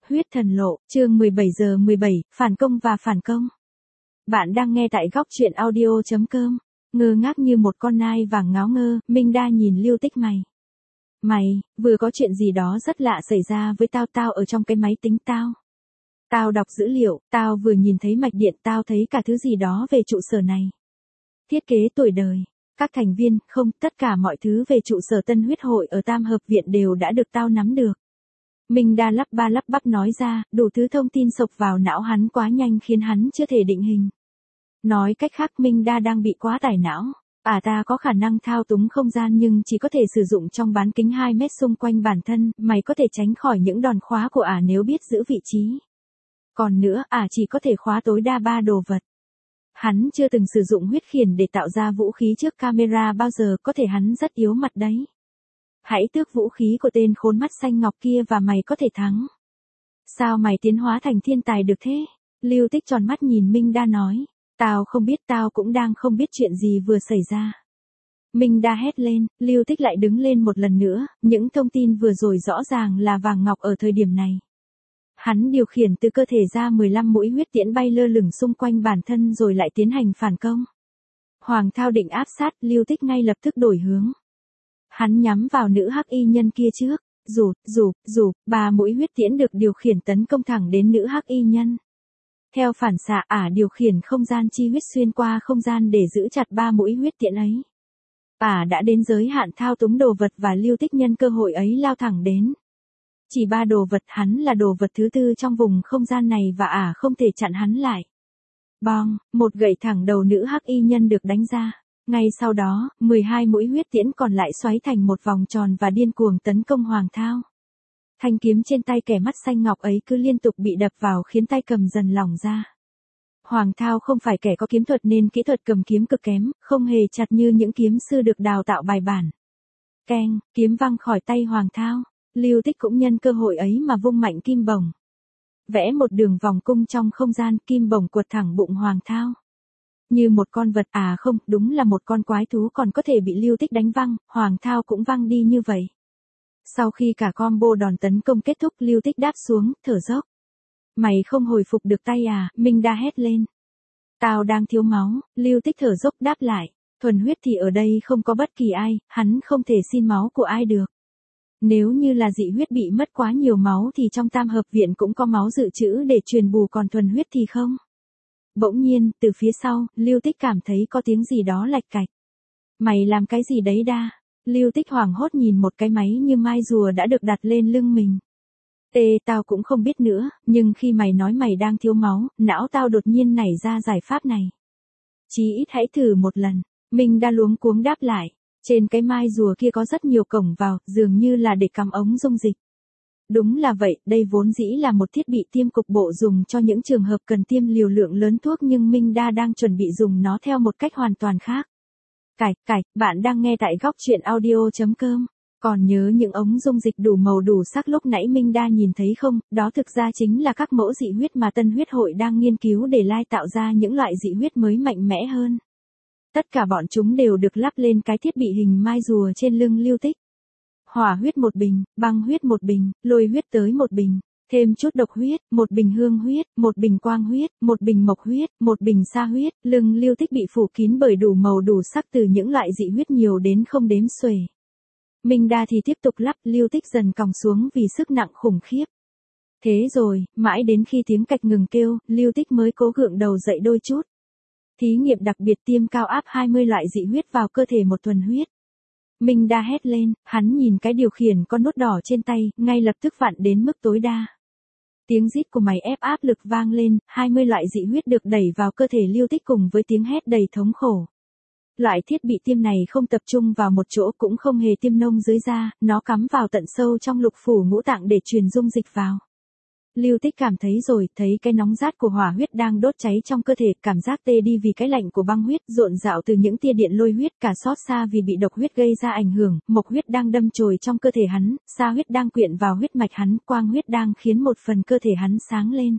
Huyết thần lộ, chương 17 giờ 17, phản công và phản công. Bạn đang nghe tại góc truyện audio.com. Ngơ ngác như một con nai vàng ngáo ngơ, Minh Đa nhìn Lưu Tích mày. Mày, vừa có chuyện gì đó rất lạ xảy ra với tao ở trong cái máy tính tao. Tao đọc dữ liệu, tao vừa nhìn thấy mạch điện, tao thấy cả thứ gì đó về trụ sở này. Thiết kế tuổi đời, các thành viên, không, tất cả mọi thứ về trụ sở Tân Huyết Hội ở Tam Hợp Viện đều đã được tao nắm được. Minh Đa lắp ba lắp bắp nói ra, đủ thứ thông tin sộc vào não hắn quá nhanh khiến hắn chưa thể định hình. Nói cách khác, Minh Đa đang bị quá tải não. Ta có khả năng thao túng không gian nhưng chỉ có thể sử dụng trong bán kính 2 mét xung quanh bản thân, mày có thể tránh khỏi những đòn khóa của nếu biết giữ vị trí. Còn nữa, chỉ có thể khóa tối đa 3 đồ vật. Hắn chưa từng sử dụng huyết khiển để tạo ra vũ khí trước camera bao giờ, có thể hắn rất yếu mặt đấy. Hãy tước vũ khí của tên khốn mắt xanh ngọc kia và mày có thể thắng. Sao mày tiến hóa thành thiên tài được thế? Lưu Tích tròn mắt nhìn Minh Đa nói. Tao không biết, tao cũng đang không biết chuyện gì vừa xảy ra. Minh Đa hét lên, Lưu Tích lại đứng lên một lần nữa, những thông tin vừa rồi rõ ràng là vàng ngọc ở thời điểm này. Hắn điều khiển từ cơ thể ra 15 mũi huyết tiễn bay lơ lửng xung quanh bản thân rồi lại tiến hành phản công. Hoàng Thao định áp sát, Lưu Tích ngay lập tức đổi hướng. Hắn nhắm vào nữ hắc y nhân kia trước, rụp, 3 mũi huyết tiễn được điều khiển tấn công thẳng đến nữ hắc y nhân. Theo phản xạ, điều khiển không gian chi huyết xuyên qua không gian để giữ chặt 3 mũi huyết tiễn ấy. Đã đến giới hạn thao túng đồ vật và Lưu Tích nhân cơ hội ấy lao thẳng đến. Chỉ 3 đồ vật, hắn là đồ vật thứ tư trong vùng không gian này và không thể chặn hắn lại. Bong, một gậy thẳng đầu nữ hắc y nhân được đánh ra. Ngay sau đó, 12 mũi huyết tiễn còn lại xoáy thành một vòng tròn và điên cuồng tấn công Hoàng Thao. Thanh kiếm trên tay kẻ mắt xanh ngọc ấy cứ liên tục bị đập vào khiến tay cầm dần lỏng ra. Hoàng Thao không phải kẻ có kiếm thuật nên kỹ thuật cầm kiếm cực kém, không hề chặt như những kiếm sư được đào tạo bài bản. Keng, kiếm văng khỏi tay Hoàng Thao. Lưu Tích cũng nhân cơ hội ấy mà vung mạnh kim bổng. Vẽ một đường vòng cung trong không gian, kim bổng quật thẳng bụng Hoàng Thao. Như một con vật, không, đúng là một con quái thú còn có thể bị Lưu Tích đánh văng, Hoàng Thao cũng văng đi như vậy. Sau khi cả combo đòn tấn công kết thúc, Lưu Tích đáp xuống, thở dốc. Mày không hồi phục được tay Minh Đa hét lên. Tao đang thiếu máu, Lưu Tích thở dốc đáp lại. Thuần huyết thì ở đây không có bất kỳ ai, hắn không thể xin máu của ai được. Nếu như là dị huyết bị mất quá nhiều máu thì trong Tam Hợp Viện cũng có máu dự trữ để truyền bù, còn thuần huyết thì không. Bỗng nhiên, từ phía sau, Lưu Tích cảm thấy có tiếng gì đó lạch cạch. Mày làm cái gì đấy Đa? Lưu Tích hoảng hốt nhìn một cái máy như mai rùa đã được đặt lên lưng mình. Tao cũng không biết nữa, nhưng khi mày nói mày đang thiếu máu, não tao đột nhiên nảy ra giải pháp này. Chí ít hãy thử một lần. Minh Đa luống cuống đáp lại. Trên cái mai rùa kia có rất nhiều cổng vào, dường như là để cắm ống dung dịch. Đúng là vậy, đây vốn dĩ là một thiết bị tiêm cục bộ dùng cho những trường hợp cần tiêm liều lượng lớn thuốc, nhưng Minh Đa đang chuẩn bị dùng nó theo một cách hoàn toàn khác. Bạn đang nghe tại góc truyện audio.com. Còn nhớ những ống dung dịch đủ màu đủ sắc lúc nãy Minh Đa nhìn thấy không? Đó thực ra chính là các mẫu dị huyết mà Tân Huyết Hội đang nghiên cứu để lai tạo ra những loại dị huyết mới mạnh mẽ hơn. Tất cả bọn chúng đều được lắp lên cái thiết bị hình mai rùa trên lưng Lưu Tích. Hỏa huyết 1 bình, băng huyết 1 bình, lôi huyết tới 1 bình, thêm chút độc huyết, 1 bình hương huyết, 1 bình quang huyết, 1 bình mộc huyết, 1 bình sa huyết. Lưng Lưu Tích bị phủ kín bởi đủ màu đủ sắc từ những loại dị huyết nhiều đến không đếm xuể. Minh Đa thì tiếp tục lắp, Lưu Tích dần còng xuống vì sức nặng khủng khiếp. Thế rồi, mãi đến khi tiếng cạch ngừng kêu, Lưu Tích mới cố gượng đầu dậy đôi chút. Thí nghiệm đặc biệt tiêm cao áp 20 loại dị huyết vào cơ thể một thuần huyết. Minh Đa hét lên, hắn nhìn cái điều khiển con nút đỏ trên tay, ngay lập tức vặn đến mức tối đa. Tiếng rít của máy ép áp lực vang lên, 20 loại dị huyết được đẩy vào cơ thể Lưu Tích cùng với tiếng hét đầy thống khổ. Loại thiết bị tiêm này không tập trung vào một chỗ, cũng không hề tiêm nông dưới da, nó cắm vào tận sâu trong lục phủ ngũ tạng để truyền dung dịch vào. Lưu Tích cảm thấy rồi, thấy cái nóng rát của hỏa huyết đang đốt cháy trong cơ thể, cảm giác tê đi vì cái lạnh của băng huyết, rộn rạo từ những tia điện lôi huyết, cả xót xa vì bị độc huyết gây ra ảnh hưởng, mộc huyết đang đâm chồi trong cơ thể hắn, sa huyết đang quyện vào huyết mạch hắn, quang huyết đang khiến một phần cơ thể hắn sáng lên.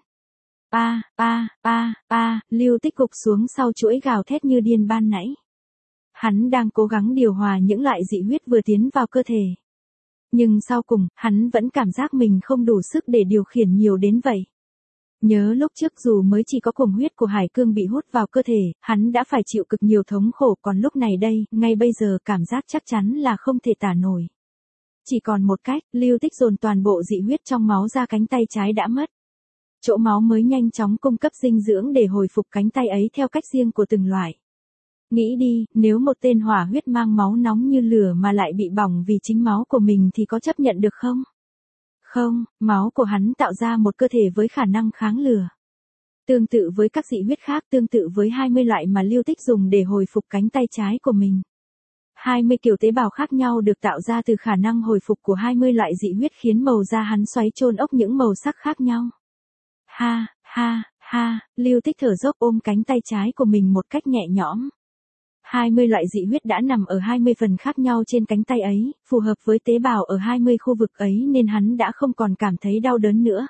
Lưu Tích gục xuống sau chuỗi gào thét như điên ban nãy. Hắn đang cố gắng điều hòa những loại dị huyết vừa tiến vào cơ thể. Nhưng sau cùng, hắn vẫn cảm giác mình không đủ sức để điều khiển nhiều đến vậy. Nhớ lúc trước dù mới chỉ có cuồng huyết của Hải Cương bị hút vào cơ thể, hắn đã phải chịu cực nhiều thống khổ, còn lúc này đây, ngay bây giờ cảm giác chắc chắn là không thể tả nổi. Chỉ còn một cách, Lưu Tích dồn toàn bộ dị huyết trong máu ra cánh tay trái đã mất. Chỗ máu mới nhanh chóng cung cấp dinh dưỡng để hồi phục cánh tay ấy theo cách riêng của từng loại. Nghĩ đi, nếu một tên hỏa huyết mang máu nóng như lửa mà lại bị bỏng vì chính máu của mình thì có chấp nhận được không? Không, máu của hắn tạo ra một cơ thể với khả năng kháng lửa. Tương tự với các dị huyết khác, tương tự với 20 loại mà Lưu Tích dùng để hồi phục cánh tay trái của mình. 20 kiểu tế bào khác nhau được tạo ra từ khả năng hồi phục của 20 loại dị huyết khiến màu da hắn xoáy chôn ốc những màu sắc khác nhau. Ha, ha, ha, Lưu Tích thở dốc ôm cánh tay trái của mình một cách nhẹ nhõm. 20 loại dị huyết đã nằm ở 20 phần khác nhau trên cánh tay ấy, phù hợp với tế bào ở 20 khu vực ấy nên hắn đã không còn cảm thấy đau đớn nữa.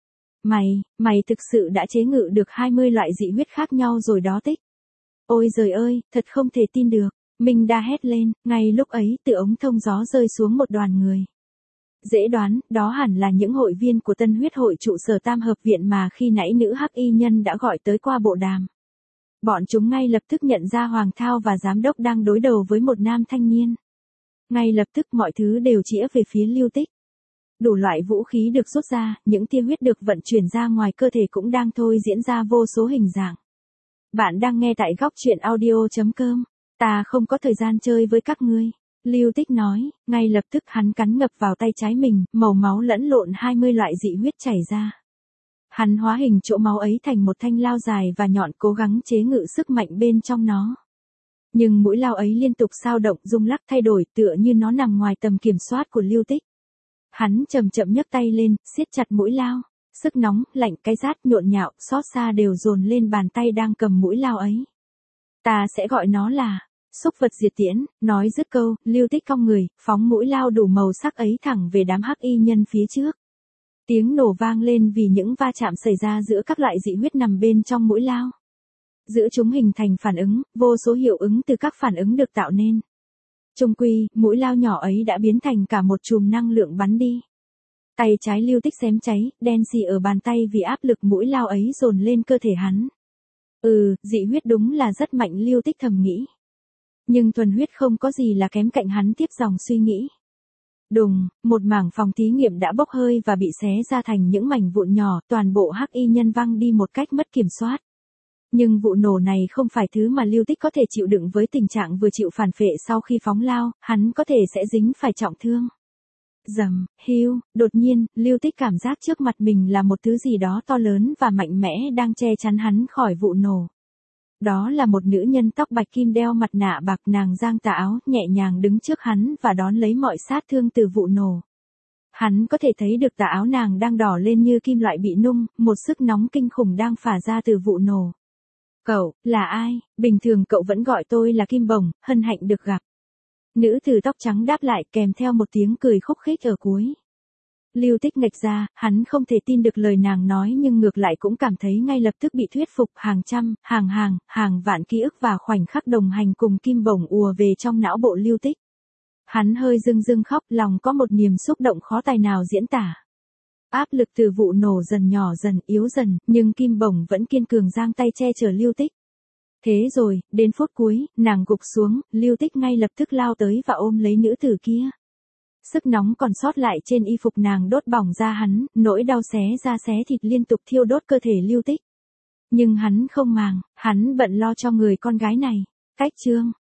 Mày thực sự đã chế ngự được 20 loại dị huyết khác nhau rồi đó Tích. Ôi giời ơi, thật không thể tin được. Minh Đa hét lên, ngay lúc ấy từ ống thông gió rơi xuống một đoàn người. Dễ đoán, đó hẳn là những hội viên của Tân Huyết Hội trụ sở Tam Hợp Viện mà khi nãy nữ hắc y nhân đã gọi tới qua bộ đàm. Bọn chúng ngay lập tức nhận ra Hoàng Thao và giám đốc đang đối đầu với một nam thanh niên. Ngay lập tức mọi thứ đều chĩa về phía Lưu Tích. Đủ loại vũ khí được rút ra, những tia huyết được vận chuyển ra ngoài cơ thể cũng đang thôi diễn ra vô số hình dạng. Bạn đang nghe tại góc truyện audio.com. Ta không có thời gian chơi với các ngươi. Lưu Tích nói, ngay lập tức hắn cắn ngập vào tay trái mình, màu máu lẫn lộn 20 loại dị huyết chảy ra. Hắn hóa hình chỗ máu ấy thành một thanh lao dài và nhọn cố gắng chế ngự sức mạnh bên trong nó. Nhưng mũi lao ấy liên tục xao động rung lắc thay đổi tựa như nó nằm ngoài tầm kiểm soát của Lưu Tích. Hắn chậm chậm nhấc tay lên, siết chặt mũi lao. Sức nóng, lạnh, cay rát, nhộn nhạo, xót xa đều dồn lên bàn tay đang cầm mũi lao ấy. Ta sẽ gọi nó là xúc vật diệt tiễn, nói dứt câu, Lưu Tích cong người, phóng mũi lao đủ màu sắc ấy thẳng về đám hắc y nhân phía trước. Tiếng nổ vang lên vì những va chạm xảy ra giữa các loại dị huyết nằm bên trong mũi lao. Giữa chúng hình thành phản ứng, vô số hiệu ứng từ các phản ứng được tạo nên. Chung quy, mũi lao nhỏ ấy đã biến thành cả một chùm năng lượng bắn đi. Tay trái Lưu Tích xém cháy, đen xì ở bàn tay vì áp lực mũi lao ấy dồn lên cơ thể hắn. Dị huyết đúng là rất mạnh Lưu Tích thầm nghĩ. Nhưng thuần huyết không có gì là kém cạnh hắn tiếp dòng suy nghĩ. Đùng, một mảng phòng thí nghiệm đã bốc hơi và bị xé ra thành những mảnh vụn nhỏ, toàn bộ hắc y nhân văng đi một cách mất kiểm soát. Nhưng vụ nổ này không phải thứ mà Lưu Tích có thể chịu đựng với tình trạng vừa chịu phản phệ sau khi phóng lao, hắn có thể sẽ dính phải trọng thương. Rầm, hiu, đột nhiên, Lưu Tích cảm giác trước mặt mình là một thứ gì đó to lớn và mạnh mẽ đang che chắn hắn khỏi vụ nổ. Đó là một nữ nhân tóc bạch kim đeo mặt nạ bạc, nàng giang tà áo, nhẹ nhàng đứng trước hắn và đón lấy mọi sát thương từ vụ nổ. Hắn có thể thấy được tà áo nàng đang đỏ lên như kim loại bị nung, một sức nóng kinh khủng đang phả ra từ vụ nổ. Cậu, là ai? Bình thường cậu vẫn gọi tôi là Kim Bổng, hân hạnh được gặp. Nữ tử tóc trắng đáp lại kèm theo một tiếng cười khúc khích ở cuối. Lưu Tích ngạch ra, hắn không thể tin được lời nàng nói nhưng ngược lại cũng cảm thấy ngay lập tức bị thuyết phục, hàng trăm, hàng vạn ký ức và khoảnh khắc đồng hành cùng Kim Bổng ùa về trong não bộ Lưu Tích. Hắn hơi rưng rưng khóc, lòng có một niềm xúc động khó tài nào diễn tả. Áp lực từ vụ nổ dần nhỏ dần, yếu dần, nhưng Kim Bổng vẫn kiên cường giang tay che chở Lưu Tích. Thế rồi, đến phút cuối, nàng gục xuống, Lưu Tích ngay lập tức lao tới và ôm lấy nữ tử kia. Sức nóng còn sót lại trên y phục nàng đốt bỏng da hắn, nỗi đau xé da xé thịt liên tục thiêu đốt cơ thể Lưu Tích. Nhưng hắn không màng, hắn bận lo cho người con gái này. Cách chương